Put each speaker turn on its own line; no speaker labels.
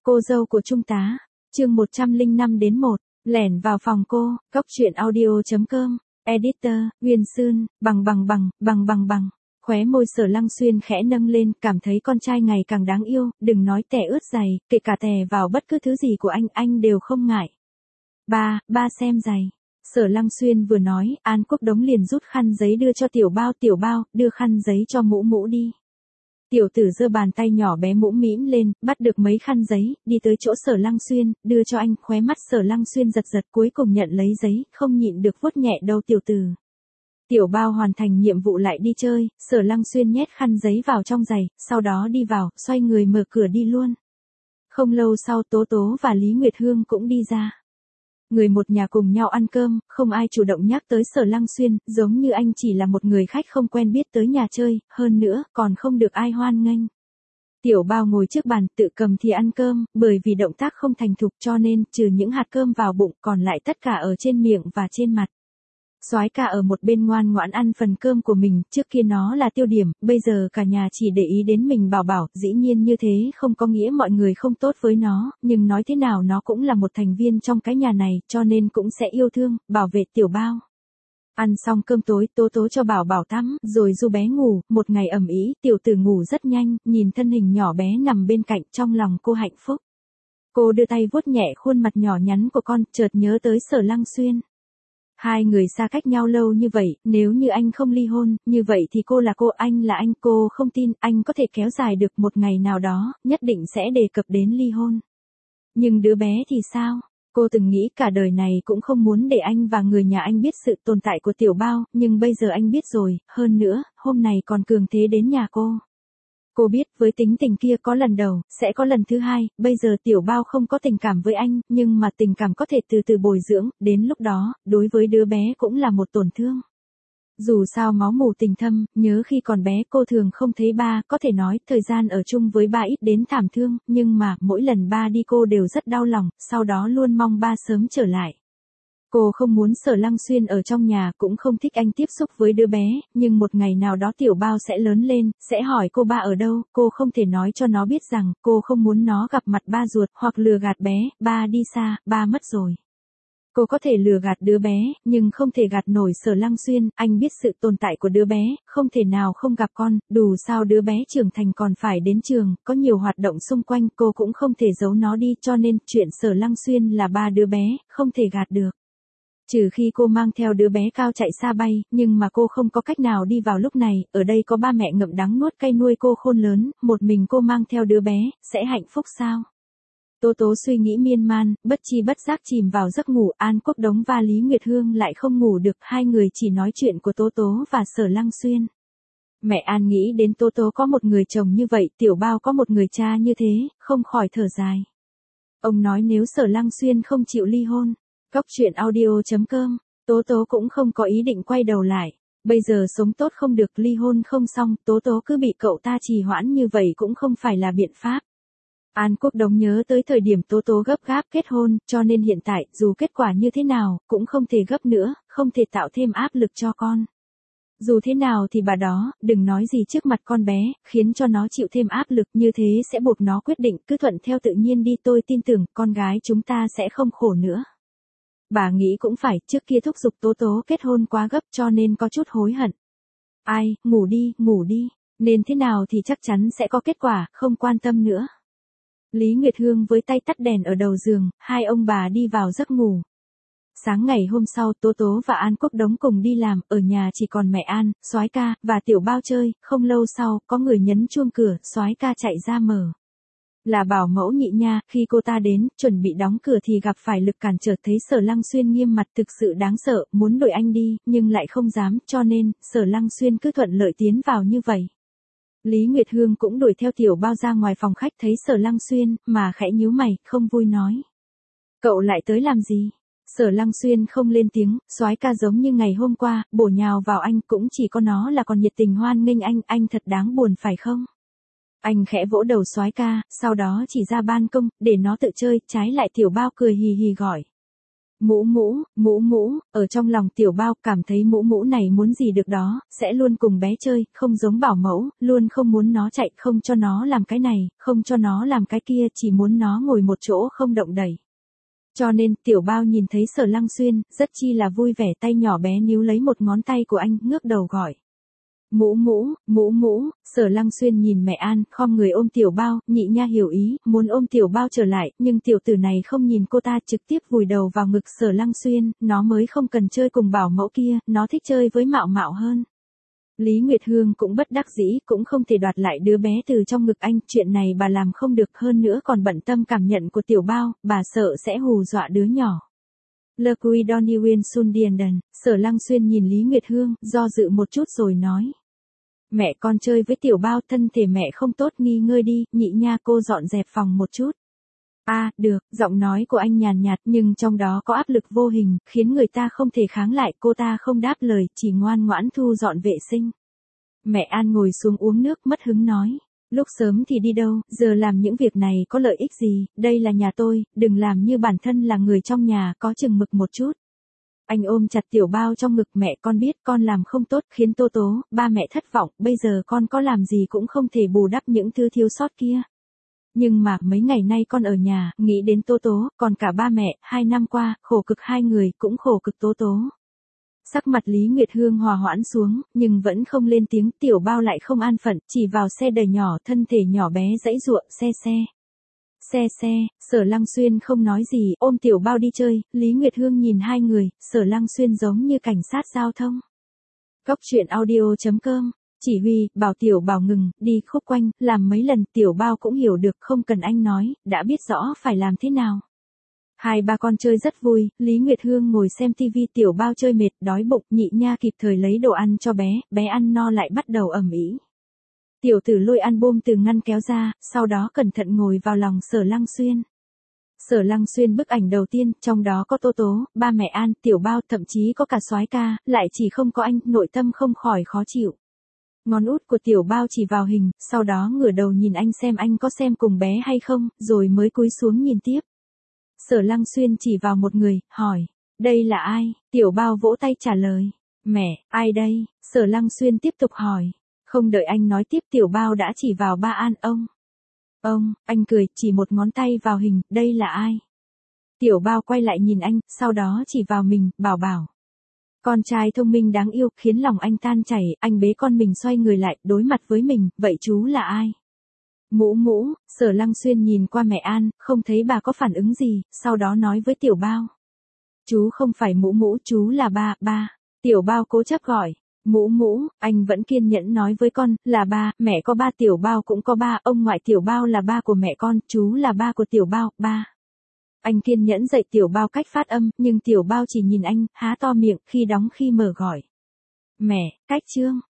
Cô dâu của Trung tá, chương 105-1, lẻn vào phòng cô, Cóc truyện audio.com, editor, Nguyên Sương, bằng. Khóe môi Sở Lăng Xuyên khẽ nâng lên, cảm thấy con trai ngày càng đáng yêu, đừng nói tè ướt giày, kể cả tè vào bất cứ thứ gì của anh đều không ngại. Ba xem giày. Sở Lăng Xuyên vừa nói, An Quốc Đống liền rút khăn giấy đưa cho tiểu bao, đưa khăn giấy cho mũ đi. Tiểu tử giơ bàn tay nhỏ bé mũm mĩm lên, bắt được mấy khăn giấy, đi tới chỗ Sở Lăng Xuyên, đưa cho anh, khóe mắt Sở Lăng Xuyên giật cuối cùng nhận lấy giấy, không nhịn được vuốt nhẹ đầu tiểu tử. Tiểu bao hoàn thành nhiệm vụ lại đi chơi, Sở Lăng Xuyên nhét khăn giấy vào trong giày, sau đó đi vào, xoay người mở cửa đi luôn. Không lâu sau Tố Tố và Lý Nguyệt Hương cũng đi ra. Người một nhà cùng nhau ăn cơm, không ai chủ động nhắc tới Sở Lăng Xuyên, giống như anh chỉ là một người khách không quen biết tới nhà chơi, hơn nữa, còn không được ai hoan nghênh. Tiểu bao ngồi trước bàn tự cầm thì ăn cơm, bởi vì động tác không thành thục cho nên, trừ những hạt cơm vào bụng, còn lại tất cả ở trên miệng và trên mặt. Soái ca ở một bên ngoan ngoãn ăn phần cơm của mình, trước kia nó là tiêu điểm, bây giờ cả nhà chỉ để ý đến mình bảo, dĩ nhiên như thế không có nghĩa mọi người không tốt với nó, nhưng nói thế nào nó cũng là một thành viên trong cái nhà này, cho nên cũng sẽ yêu thương, bảo vệ tiểu bao. Ăn xong cơm tối, Tố Tố cho bảo tắm, rồi du bé ngủ, một ngày ầm ĩ, tiểu tử ngủ rất nhanh, nhìn thân hình nhỏ bé nằm bên cạnh, trong lòng cô hạnh phúc. Cô đưa tay vuốt nhẹ khuôn mặt nhỏ nhắn của con, chợt nhớ tới Sở Lăng Xuyên. Hai người xa cách nhau lâu như vậy, nếu như anh không ly hôn, như vậy thì cô là cô, anh là anh, cô không tin anh có thể kéo dài được một ngày nào đó, nhất định sẽ đề cập đến ly hôn. Nhưng đứa bé thì sao? Cô từng nghĩ cả đời này cũng không muốn để anh và người nhà anh biết sự tồn tại của tiểu bao, nhưng bây giờ anh biết rồi, hơn nữa, hôm nay còn cường thế đến nhà cô. Cô biết với tính tình kia có lần đầu, sẽ có lần thứ hai, bây giờ tiểu bao không có tình cảm với anh, nhưng mà tình cảm có thể từ từ bồi dưỡng, đến lúc đó, đối với đứa bé cũng là một tổn thương. Dù sao máu mủ tình thâm, nhớ khi còn bé cô thường không thấy ba, có thể nói thời gian ở chung với ba ít đến thảm thương, nhưng mà mỗi lần ba đi cô đều rất đau lòng, sau đó luôn mong ba sớm trở lại. Cô không muốn Sở Lăng Xuyên ở trong nhà, cũng không thích anh tiếp xúc với đứa bé, nhưng một ngày nào đó tiểu bao sẽ lớn lên, sẽ hỏi cô ba ở đâu, cô không thể nói cho nó biết rằng, cô không muốn nó gặp mặt ba ruột, hoặc lừa gạt bé, ba đi xa, ba mất rồi. Cô có thể lừa gạt đứa bé, nhưng không thể gạt nổi Sở Lăng Xuyên, anh biết sự tồn tại của đứa bé, không thể nào không gặp con, dù sao đứa bé trưởng thành còn phải đến trường, có nhiều hoạt động xung quanh, cô cũng không thể giấu nó đi, cho nên, chuyện Sở Lăng Xuyên là ba đứa bé, không thể gạt được. Trừ khi cô mang theo đứa bé cao chạy xa bay, nhưng mà cô không có cách nào đi vào lúc này, ở đây có ba mẹ ngậm đắng nuốt cay nuôi cô khôn lớn, một mình cô mang theo đứa bé, sẽ hạnh phúc sao? Tố Tố suy nghĩ miên man, bất chi bất giác chìm vào giấc ngủ, An Quốc Đống và Lý Nguyệt Hương lại không ngủ được, hai người chỉ nói chuyện của Tố Tố và Sở Lăng Xuyên. Mẹ An nghĩ đến Tố Tố có một người chồng như vậy, tiểu bao có một người cha như thế, không khỏi thở dài. Ông nói nếu Sở Lăng Xuyên không chịu ly hôn, Cóc truyện audio.com, Tố Tố cũng không có ý định quay đầu lại. Bây giờ sống tốt không được, ly hôn không xong, Tố Tố cứ bị cậu ta trì hoãn như vậy cũng không phải là biện pháp. An Quốc Đống nhớ tới thời điểm Tố Tố gấp gáp kết hôn, cho nên hiện tại, dù kết quả như thế nào, cũng không thể gấp nữa, không thể tạo thêm áp lực cho con. Dù thế nào thì bà đó, đừng nói gì trước mặt con bé, khiến cho nó chịu thêm áp lực, như thế sẽ buộc nó quyết định, cứ thuận theo tự nhiên đi, tôi tin tưởng, con gái chúng ta sẽ không khổ nữa. Bà nghĩ cũng phải, trước kia thúc giục Tố Tố kết hôn quá gấp cho nên có chút hối hận. Ai, ngủ đi, nên thế nào thì chắc chắn sẽ có kết quả, không quan tâm nữa. Lý Nguyệt Hương với tay tắt đèn ở đầu giường, hai ông bà đi vào giấc ngủ. Sáng ngày hôm sau Tố Tố và An Quốc Đống cùng đi làm, ở nhà chỉ còn mẹ An, Soái ca, và tiểu bao chơi, không lâu sau, có người nhấn chuông cửa, Soái ca chạy ra mở. Là bảo mẫu Nhị Nha, khi cô ta đến, chuẩn bị đóng cửa thì gặp phải Lực cản trở, thấy Sở Lăng Xuyên nghiêm mặt thực sự đáng sợ, muốn đuổi anh đi, nhưng lại không dám, cho nên, Sở Lăng Xuyên cứ thuận lợi tiến vào như vậy. Lý Nguyệt Hương cũng đuổi theo tiểu bao ra ngoài phòng khách thấy Sở Lăng Xuyên, mà khẽ nhíu mày, không vui nói. Cậu lại tới làm gì? Sở Lăng Xuyên không lên tiếng, Soái ca giống như ngày hôm qua, bổ nhào vào anh, cũng chỉ có nó là còn nhiệt tình hoan nghênh anh thật đáng buồn phải không? Anh khẽ vỗ đầu Soái ca, sau đó chỉ ra ban công, để nó tự chơi, trái lại tiểu bao cười hì hì gọi. Mũ mũ, mũ mũ, ở trong lòng tiểu bao cảm thấy mũ mũ này muốn gì được đó, sẽ luôn cùng bé chơi, không giống bảo mẫu, luôn không muốn nó chạy, không cho nó làm cái này, không cho nó làm cái kia, chỉ muốn nó ngồi một chỗ không động đẩy. Cho nên tiểu bao nhìn thấy Sở Lăng Xuyên, rất chi là vui vẻ, tay nhỏ bé níu lấy một ngón tay của anh, ngước đầu gọi. Mũ mũ, mũ mũ, Sở Lăng Xuyên nhìn mẹ An, khom người ôm tiểu bao, nhị nha hiểu ý, muốn ôm tiểu bao trở lại, nhưng tiểu tử này không nhìn cô ta, trực tiếp vùi đầu vào ngực Sở Lăng Xuyên, nó mới không cần chơi cùng bảo mẫu kia, nó thích chơi với Mạo Mạo hơn. Lý Nguyệt Hương cũng bất đắc dĩ, cũng không thể đoạt lại đứa bé từ trong ngực anh, chuyện này bà làm không được, hơn nữa còn bận tâm cảm nhận của tiểu bao, bà sợ sẽ hù dọa đứa nhỏ. Le Cui Donnie Win Sun Dienden, Sở Lăng Xuyên nhìn Lý Nguyệt Hương, do dự một chút rồi nói. Mẹ con chơi với tiểu bao, thân thể mẹ không tốt, nghỉ ngơi đi, nhị nha, cô dọn dẹp phòng một chút. Được, giọng nói của anh nhàn nhạt nhưng trong đó có áp lực vô hình, khiến người ta không thể kháng lại, cô ta không đáp lời, chỉ ngoan ngoãn thu dọn vệ sinh. Mẹ An ngồi xuống uống nước, mất hứng nói. Lúc sớm thì đi đâu, giờ làm những việc này có lợi ích gì, đây là nhà tôi, đừng làm như bản thân là người trong nhà, có chừng mực một chút. Anh ôm chặt tiểu bao trong ngực, mẹ con biết con làm không tốt, khiến Tố Tố, ba mẹ thất vọng, bây giờ con có làm gì cũng không thể bù đắp những thứ thiếu sót kia. Nhưng mà mấy ngày nay con ở nhà, nghĩ đến Tố Tố, còn cả ba mẹ, 2 năm qua, khổ cực hai người, cũng khổ cực Tố Tố. Sắc mặt Lý Nguyệt Hương hòa hoãn xuống, nhưng vẫn không lên tiếng, tiểu bao lại không an phận, chỉ vào xe đẩy nhỏ, thân thể nhỏ bé giãy giụa, xe, Sở Lăng Xuyên không nói gì, ôm tiểu bao đi chơi, Lý Nguyệt Hương nhìn hai người, Sở Lăng Xuyên giống như cảnh sát giao thông. Góc truyện audio.com, chỉ huy, bảo tiểu bảo ngừng, đi khúc quanh, làm mấy lần, tiểu bao cũng hiểu được, không cần anh nói, đã biết rõ phải làm thế nào. Hai ba con chơi rất vui, Lý Nguyệt Hương ngồi xem tivi, tiểu bao chơi mệt, đói bụng, nhị nha kịp thời lấy đồ ăn cho bé, bé ăn no lại bắt đầu ầm ĩ. Tiểu tử lôi album từ ngăn kéo ra, sau đó cẩn thận ngồi vào lòng Sở Lăng Xuyên. Sở Lăng Xuyên bức ảnh đầu tiên, trong đó có Tố Tố, ba mẹ An, tiểu bao, thậm chí có cả soái ca, lại chỉ không có anh, nội tâm không khỏi khó chịu. Ngón út của tiểu bao chỉ vào hình, sau đó ngửa đầu nhìn anh có xem cùng bé hay không, rồi mới cúi xuống nhìn tiếp. Sở Lăng Xuyên chỉ vào một người, hỏi, đây là ai? Tiểu bao vỗ tay trả lời, mẹ, ai đây? Sở Lăng Xuyên tiếp tục hỏi, không đợi anh nói tiếp, tiểu bao đã chỉ vào ba An, ông, anh cười, chỉ một ngón tay vào hình, đây là ai? Tiểu bao quay lại nhìn anh, sau đó chỉ vào mình, bảo. Con trai thông minh đáng yêu, khiến lòng anh tan chảy, anh bế con mình xoay người lại, đối mặt với mình, vậy chú là ai? Mũ mũ, Sở Lăng Xuyên nhìn qua mẹ An, không thấy bà có phản ứng gì, sau đó nói với tiểu bao. Chú không phải mũ mũ, chú là ba. Tiểu bao cố chấp gọi. Mũ mũ, anh vẫn kiên nhẫn nói với con, là ba, mẹ có ba, tiểu bao cũng có ba, ông ngoại tiểu bao là ba của mẹ con, chú là ba của tiểu bao, ba. Anh kiên nhẫn dạy tiểu bao cách phát âm, nhưng tiểu bao chỉ nhìn anh, há to miệng, khi đóng khi mở gọi. Mẹ, cách chương.